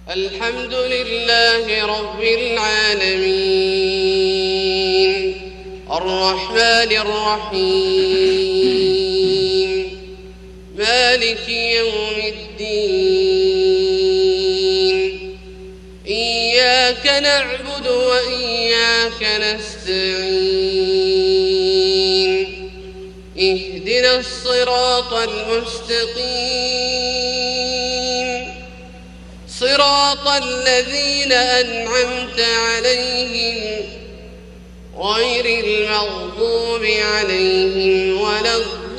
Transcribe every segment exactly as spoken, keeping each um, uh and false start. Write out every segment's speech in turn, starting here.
الحمد لله رب العالمين الرحمن الرحيم مالك يوم الدين إياك نعبد وإياك نستعين اهدنا الصراط المستقيم صراط الذين أنعمت عليهم غير المغضوب عليهم ولا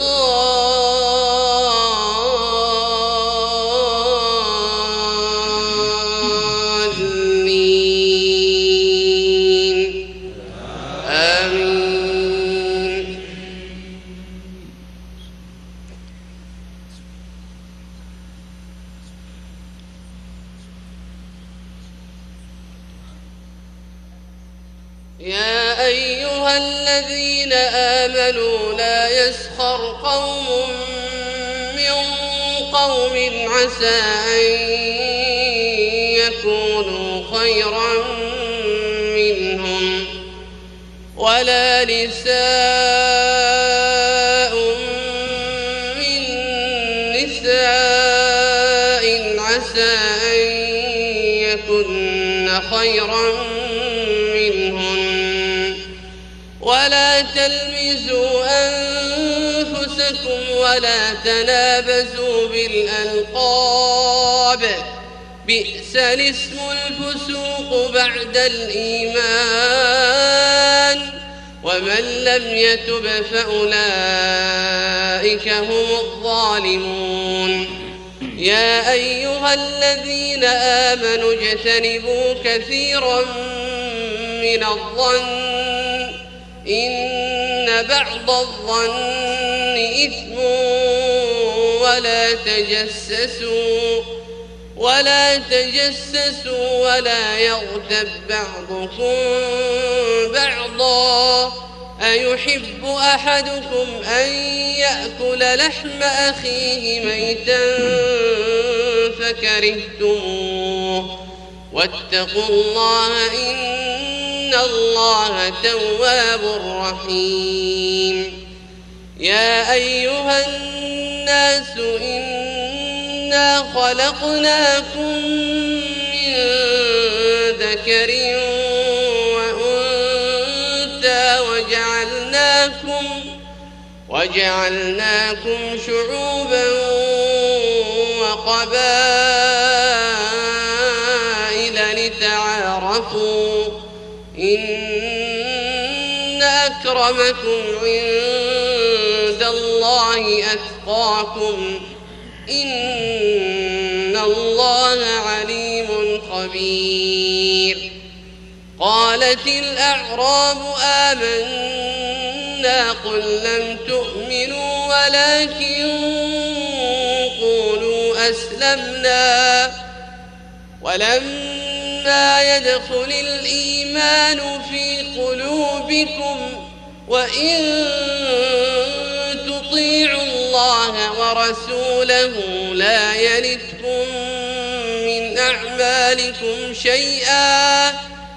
الضالين آمين. يا أيها الذين آمنوا لا يسخر قوم من قوم عسى أن يكونوا خيرا منهم ولا نساء من نساء عسى أن يكن خيرا منهم ولا تلمزوا أنفسكم ولا تنابزوا بالألقاب بئس الاسم الفسوق بعد الإيمان ومن لم يتب فأولئك هم الظالمون. يا أيها الذين آمنوا اجتنبوا كثيرا من الظن إن بعض الظن إثم ولا تجسسوا ولا تجسسوا ولا يغتب بعضكم بعضا أيحب أحدكم أن يأكل لحم أخيه ميتا فكرهتموه واتقوا الله إن الله تواب رحيم. يا أيها الناس إنا خلقناكم من ذكر وأنثى وجعلناكم وجعلناكم شعوبا وقبائل لتعارفوا إن أكرمكم عند الله أتقاكم إن الله عليم خبير. قالت الأعراب آمنا قل لم تؤمنوا ولكن قولوا أسلمنا ولما يدخل الإيمان في قلوبكم وإن تطيعوا الله ورسوله لا يلتكم من أعمالكم شيئا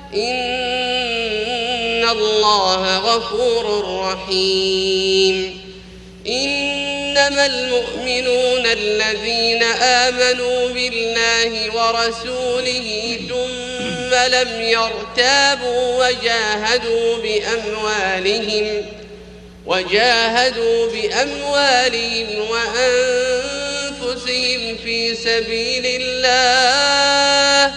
إن الله غفور رحيم. إنما المؤمنون الذين آمنوا بالله ورسوله ثم لم يرتابوا وجاهدوا بأموالهم وجاهدوا بأموالهم وأنفسهم في سبيل الله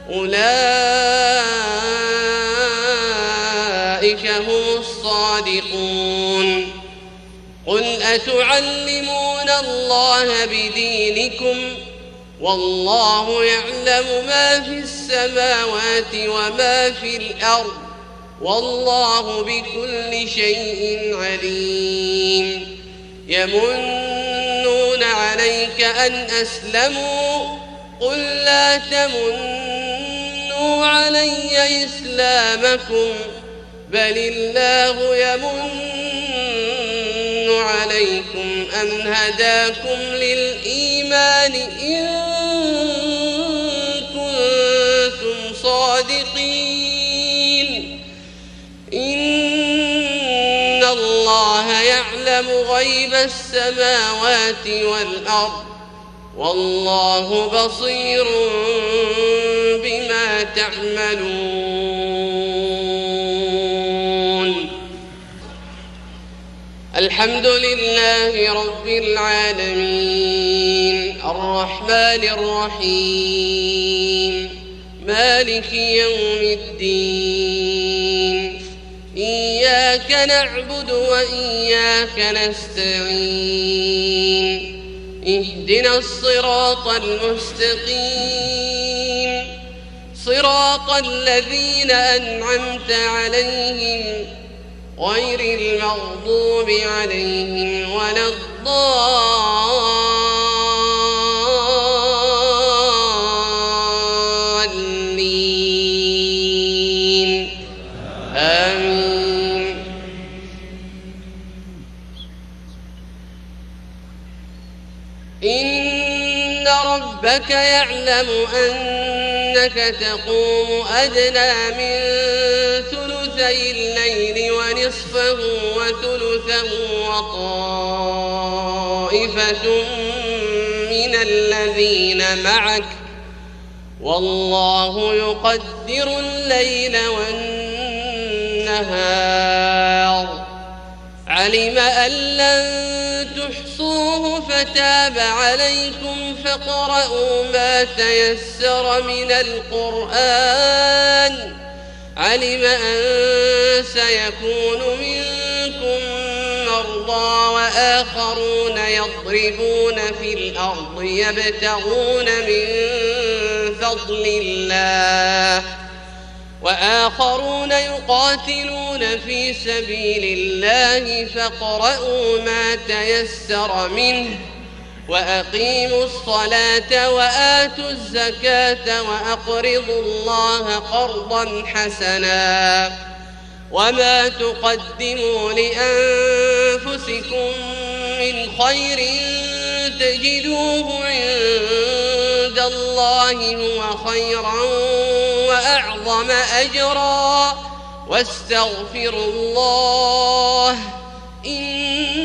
أولئك هم الصادقون. قل أتعلمون الله بدينكم والله يعلم ما في السماوات وما في الأرض والله بكل شيء عليم. يمنون عليك أن أسلموا قل لا تمنوا علي إسلامكم بل الله يمن عليكم أن هداكم للإيمان إن كنتم غيب السماوات والأرض والله بصير بما تعملون. الحمد لله رب العالمين الرحمن الرحيم مالك يوم الدين إياك نعبد وإياك نستعين اهدنا الصراط المستقيم صراط الذين أنعمت عليهم غير المغضوب عليهم ولا الضالين آمين. إن ربك يعلم أنك تقوم أدنى من ثلثي الليل ونصفه وثلثه وطائفة من الذين معك والله يقدر الليل والنهار علم أن لن تحصوه فتاب عليكم فاقرؤوا ما تيسر من القرآن علم أن سيكون منكم مرضى وآخرون يضربون في الأرض يبتغون من فضل الله وآخرون يقاتلون في سبيل الله فاقرؤوا ما تيسر منه وأقيموا الصلاة وآتوا الزكاة وأقرضوا الله قرضا حسنا وما تقدموا لأنفسكم من خير تجدوه عند الله هو خيرا وأعظم أجرا واستغفروا الله إن